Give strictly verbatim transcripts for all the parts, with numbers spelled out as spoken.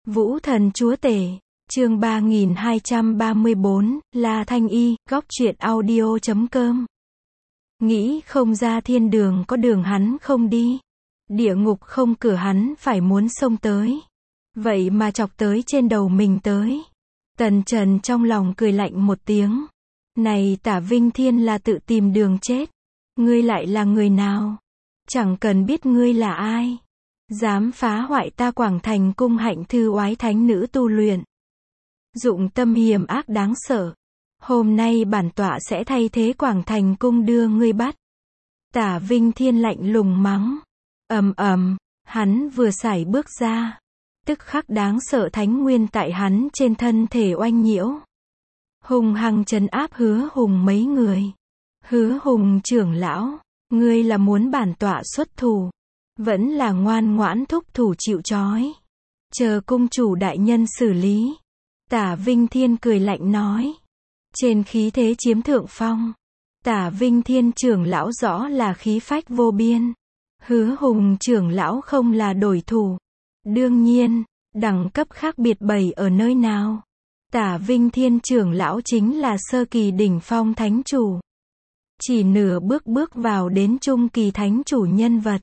Vũ thần chúa tể, chương ba nghìn hai trăm ba mươi bốn, La Thanh Y, góc truyện audio chấm com. Nghĩ không ra thiên đường có đường hắn không đi. Địa ngục không cửa hắn phải muốn xông tới. Vậy mà chọc tới trên đầu mình tới. Tần Trần trong lòng cười lạnh một tiếng. Này Tả Vinh Thiên là tự tìm đường chết. Ngươi lại là người nào? Chẳng cần biết ngươi là ai. Dám phá hoại ta Quảng Thành cung hạnh thư oái thánh nữ tu luyện. Dụng tâm hiểm ác đáng sợ. Hôm nay bản tọa sẽ thay thế Quảng Thành cung đưa ngươi bắt. Tả Vinh Thiên lạnh lùng mắng. Ầm ầm, hắn vừa sải bước ra. Tức khắc đáng sợ thánh nguyên tại hắn trên thân thể oanh nhiễu. Hùng hăng trấn áp Hứa Hùng mấy người. Hứa Hùng trưởng lão, ngươi là muốn bản tọa xuất thủ, vẫn là ngoan ngoãn thúc thủ chịu trói, chờ cung chủ đại nhân xử lý. Tả Vinh Thiên cười lạnh nói. Trên khí thế chiếm thượng phong. Tả Vinh Thiên trưởng lão rõ là khí phách vô biên. Hứa Hùng trưởng lão không là đối thủ. Đương nhiên, đẳng cấp khác biệt bày ở nơi nào. Tả Vinh Thiên trưởng lão chính là sơ kỳ đỉnh phong thánh chủ. Chỉ nửa bước bước vào đến trung kỳ thánh chủ nhân vật.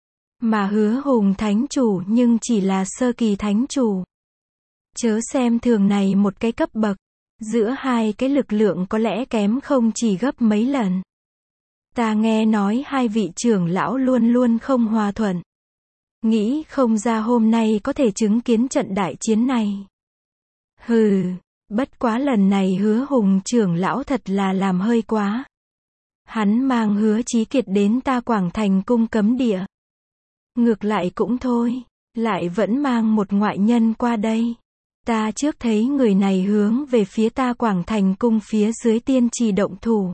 Mà Hứa Hùng thánh chủ nhưng chỉ là sơ kỳ thánh chủ. Chớ xem thường này một cái cấp bậc. Giữa hai cái lực lượng có lẽ kém không chỉ gấp mấy lần. Ta nghe nói hai vị trưởng lão luôn luôn không hòa thuận. Nghĩ không ra hôm nay có thể chứng kiến trận đại chiến này. Hừ, bất quá lần này Hứa Hùng trưởng lão thật là làm hơi quá. Hắn mang Hứa Chí Kiệt đến ta Quảng Thành cung cấm địa. Ngược lại cũng thôi, lại vẫn mang một ngoại nhân qua đây. Ta trước thấy người này hướng về phía ta Quảng Thành cung phía dưới tiên trì động thủ.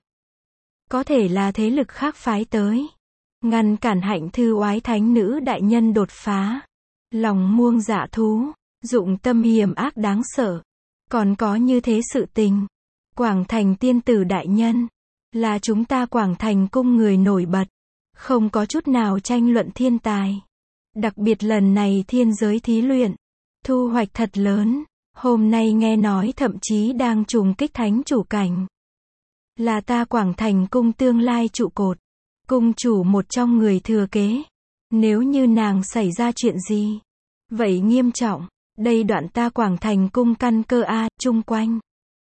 Có thể là thế lực khác phái tới. Ngăn cản hạnh thư oái thánh nữ đại nhân đột phá. Lòng muông dạ thú, dụng tâm hiểm ác đáng sợ. Còn có như thế sự tình. Quảng Thành tiên tử đại nhân, là chúng ta Quảng Thành cung người nổi bật. Không có chút nào tranh luận thiên tài. Đặc biệt lần này thiên giới thí luyện. Thu hoạch thật lớn. Hôm nay nghe nói thậm chí đang trùng kích thánh chủ cảnh. Là ta Quảng Thành cung tương lai trụ cột. Cung chủ một trong người thừa kế. Nếu như nàng xảy ra chuyện gì. Vậy nghiêm trọng. Đây đoạn ta Quảng Thành cung căn cơ A, chung quanh.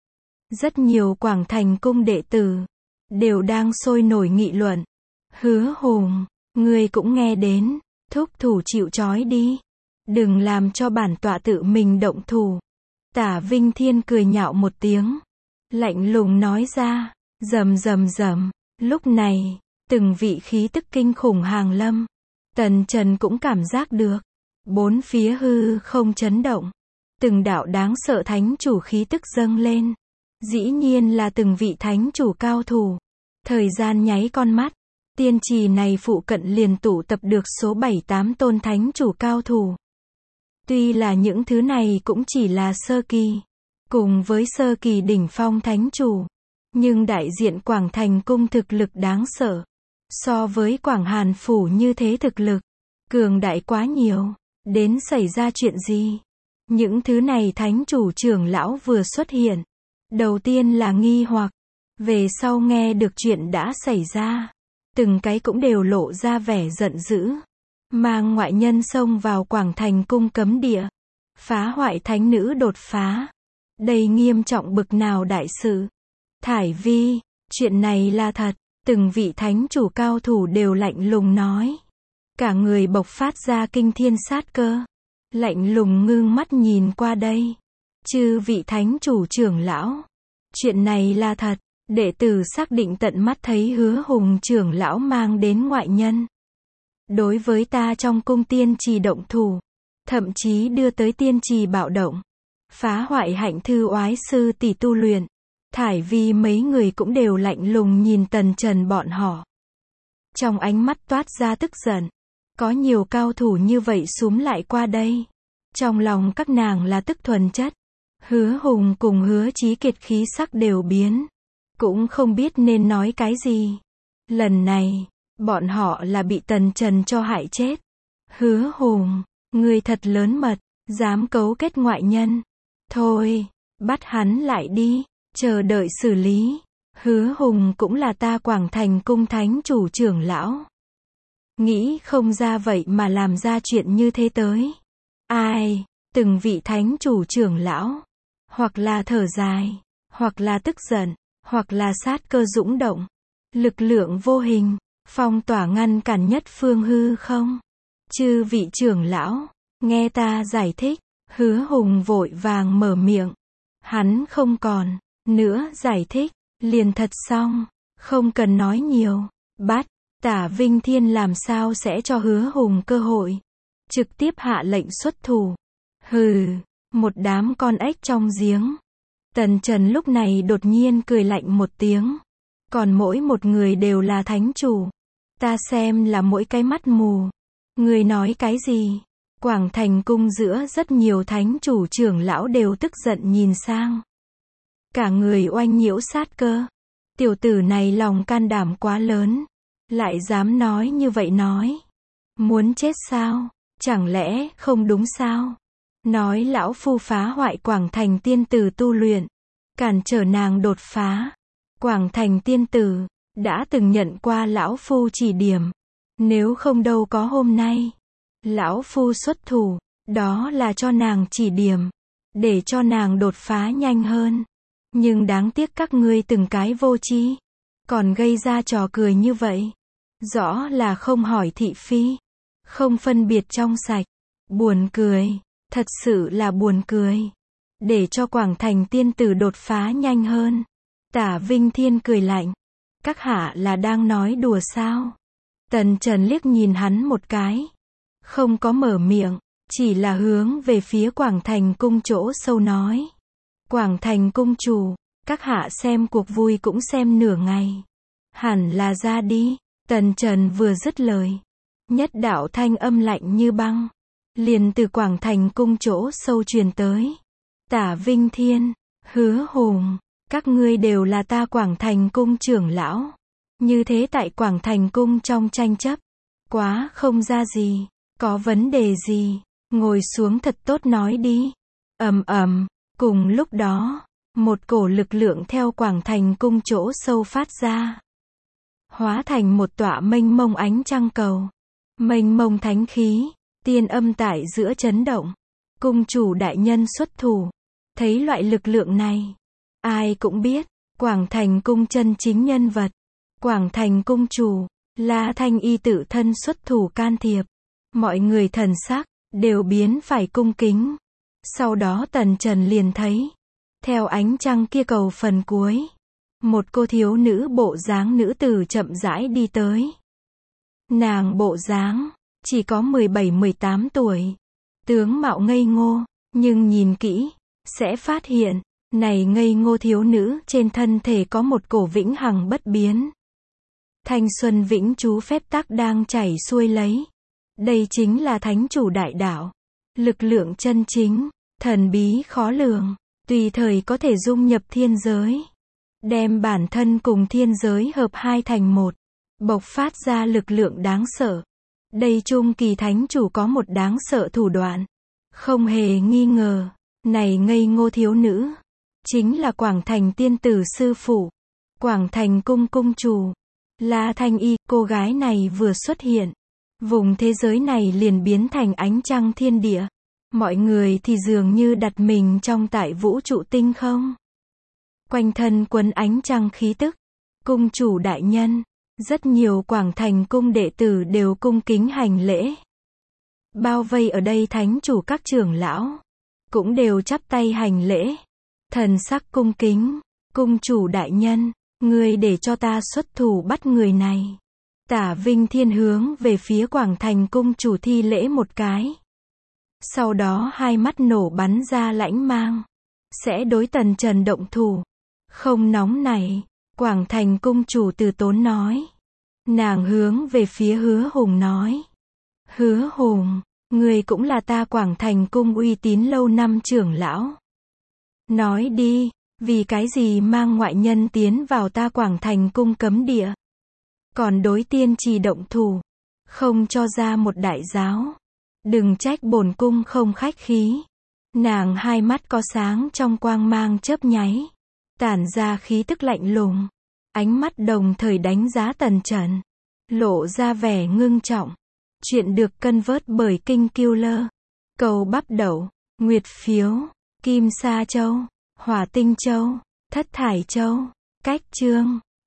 Rất nhiều Quảng Thành cung đệ tử. Đều đang sôi nổi nghị luận. Hứa Hùng, ngươi cũng nghe đến. Thúc thủ chịu trói đi. Đừng làm cho bản tọa tự mình động thủ. Tả Vinh Thiên cười nhạo một tiếng. Lạnh lùng nói ra. Rầm rầm rầm. Lúc này, từng vị khí tức kinh khủng hàng lâm. Tần Trần cũng cảm giác được. Bốn phía hư không chấn động. Từng đạo đáng sợ thánh chủ khí tức dâng lên. Dĩ nhiên là từng vị thánh chủ cao thủ. Thời gian nháy con mắt. Tiên trì này phụ cận liền tụ tập được số bảy tám tôn thánh chủ cao thủ. Tuy là những thứ này cũng chỉ là sơ kỳ. Cùng với sơ kỳ đỉnh phong thánh chủ. Nhưng đại diện Quảng Thành cung thực lực đáng sợ. So với Quảng Hàn phủ như thế thực lực. Cường đại quá nhiều. Đến xảy ra chuyện gì? Những thứ này thánh chủ trưởng lão vừa xuất hiện. Đầu tiên là nghi hoặc. Về sau nghe được chuyện đã xảy ra. Từng cái cũng đều lộ ra vẻ giận dữ. Mang ngoại nhân xông vào Quảng Thành cung cấm địa. Phá hoại thánh nữ đột phá. Đây nghiêm trọng bực nào đại sự. Thải Vi, chuyện này là thật. Từng vị thánh chủ cao thủ đều lạnh lùng nói. Cả người bộc phát ra kinh thiên sát cơ. Lạnh lùng ngưng mắt nhìn qua đây. Chư vị thánh chủ trưởng lão. Chuyện này là thật. Đệ tử xác định tận mắt thấy Hứa Hùng trưởng lão mang đến ngoại nhân. Đối với ta trong cung tiên trì động thủ. Thậm chí đưa tới tiên trì bạo động. Phá hoại hạnh thư oái sư tỷ tu luyện. Thải Vi mấy người cũng đều lạnh lùng nhìn Tần Trần bọn họ. Trong ánh mắt toát ra tức giận. Có nhiều cao thủ như vậy xúm lại qua đây. Trong lòng các nàng là tức thuần chất. Hứa Hùng cùng Hứa Chí Kiệt khí sắc đều biến. Cũng không biết nên nói cái gì. Lần này, bọn họ là bị Tần Trần cho hại chết. Hứa Hùng, ngươi thật lớn mật. Dám cấu kết ngoại nhân. Thôi, bắt hắn lại đi, chờ đợi xử lý. Hứa Hùng cũng là ta Quảng Thành cung thánh chủ trưởng lão. Nghĩ không ra vậy mà làm ra chuyện như thế tới. Ai, từng vị thánh chủ trưởng lão, hoặc là thở dài, hoặc là tức giận, hoặc là sát cơ dũng động. Lực lượng vô hình, phong tỏa ngăn cản nhất phương hư không. Chư vị trưởng lão, nghe ta giải thích. Hứa Hùng vội vàng mở miệng. Hắn không còn nữa giải thích, liền thật xong, không cần nói nhiều. Bắt, Tả Vinh Thiên làm sao sẽ cho Hứa Hùng cơ hội. Trực tiếp hạ lệnh xuất thủ. Hừ, một đám con ếch trong giếng. Tần Trần lúc này đột nhiên cười lạnh một tiếng. Còn mỗi một người đều là thánh chủ. Ta xem là mỗi cái mắt mù. Người nói cái gì? Quảng Thành cung giữa rất nhiều thánh chủ trưởng lão đều tức giận nhìn sang. Cả người oanh nhiễu sát cơ. Tiểu tử này lòng can đảm quá lớn. Lại dám nói như vậy nói. Muốn chết sao? Chẳng lẽ không đúng sao? Nói lão phu phá hoại Quảng Thành tiên tử tu luyện. Cản trở nàng đột phá. Quảng Thành tiên tử đã từng nhận qua lão phu chỉ điểm. Nếu không đâu có hôm nay. Lão phu xuất thủ, đó là cho nàng chỉ điểm, để cho nàng đột phá nhanh hơn. Nhưng đáng tiếc các ngươi từng cái vô tri, còn gây ra trò cười như vậy. Rõ là không hỏi thị phi, không phân biệt trong sạch. Buồn cười, thật sự là buồn cười. Để cho Quảng Thành tiên tử đột phá nhanh hơn. Tả Vinh Thiên cười lạnh. Các hạ là đang nói đùa sao? Tần Trần liếc nhìn hắn một cái. Không có mở miệng, chỉ là hướng về phía Quảng Thành cung chỗ sâu nói. Quảng Thành cung chủ, các hạ xem cuộc vui cũng xem nửa ngày. Hẳn là ra đi. Tần Trần vừa dứt lời. Nhất đạo thanh âm lạnh như băng. Liền từ Quảng Thành cung chỗ sâu truyền tới. Tả Vinh Thiên, Hứa Hùng, các ngươi đều là ta Quảng Thành cung trưởng lão. Như thế tại Quảng Thành cung trong tranh chấp. Quá không ra gì. Có vấn đề gì? Ngồi xuống thật tốt nói đi. Ầm ầm, cùng lúc đó, một cổ lực lượng theo Quảng Thành cung chỗ sâu phát ra. Hóa thành một tọa mênh mông ánh trăng cầu. Mênh mông thánh khí, tiên âm tại giữa chấn động. Cung chủ đại nhân xuất thủ. Thấy loại lực lượng này, ai cũng biết, Quảng Thành cung chân chính nhân vật. Quảng Thành cung chủ, La Thanh Y tự thân xuất thủ can thiệp. Mọi người thần sắc, đều biến phải cung kính. Sau đó Tần Trần liền thấy. Theo ánh trăng kia cầu phần cuối. Một cô thiếu nữ bộ dáng nữ tử chậm rãi đi tới. Nàng bộ dáng, chỉ có mười bảy mười tám tuổi. Tướng mạo ngây ngô, nhưng nhìn kỹ, sẽ phát hiện, này ngây ngô thiếu nữ trên thân thể có một cổ vĩnh hằng bất biến. Thanh xuân vĩnh chú phép tắc đang chảy xuôi lấy. Đây chính là thánh chủ đại đạo. Lực lượng chân chính, thần bí khó lường, tùy thời có thể dung nhập thiên giới. Đem bản thân cùng thiên giới hợp hai thành một. Bộc phát ra lực lượng đáng sợ. Đây trung kỳ thánh chủ có một đáng sợ thủ đoạn. Không hề nghi ngờ, này ngây ngô thiếu nữ, chính là Quảng Thành tiên tử sư phụ. Quảng Thành cung cung chủ, La Thanh Y. Cô gái này vừa xuất hiện. Vùng thế giới này liền biến thành ánh trăng thiên địa. Mọi người thì dường như đặt mình trong tại vũ trụ tinh không. Quanh thân quấn ánh trăng khí tức. Cung chủ đại nhân, rất nhiều Quảng Thành cung đệ tử đều cung kính hành lễ. Bao vây ở đây thánh chủ các trưởng lão, cũng đều chắp tay hành lễ. Thần sắc cung kính. Cung chủ đại nhân, ngươi để cho ta xuất thủ bắt người này. Tả Vinh Thiên hướng về phía Quảng Thành cung chủ thi lễ một cái. Sau đó hai mắt nổ bắn ra lãnh mang. Sẽ đối Tần Trần động thủ. Không nóng này, Quảng Thành cung chủ từ tốn nói. Nàng hướng về phía Hứa Hùng nói. Hứa Hùng, người cũng là ta Quảng Thành cung uy tín lâu năm trưởng lão. Nói đi, vì cái gì mang ngoại nhân tiến vào ta Quảng Thành cung cấm địa? Còn đối tiên trì động thủ, không cho ra một đại giáo. Đừng trách bổn cung không khách khí. Nàng hai mắt có sáng trong quang mang chớp nháy, tản ra khí tức lạnh lùng. Ánh mắt đồng thời đánh giá Tần Trần, lộ ra vẻ ngưng trọng. Chuyện được cân vớt bởi Kinh Killer. Cầu bắp đậu, nguyệt phiếu, kim sa châu, hỏa tinh châu, thất thải châu. Cách chương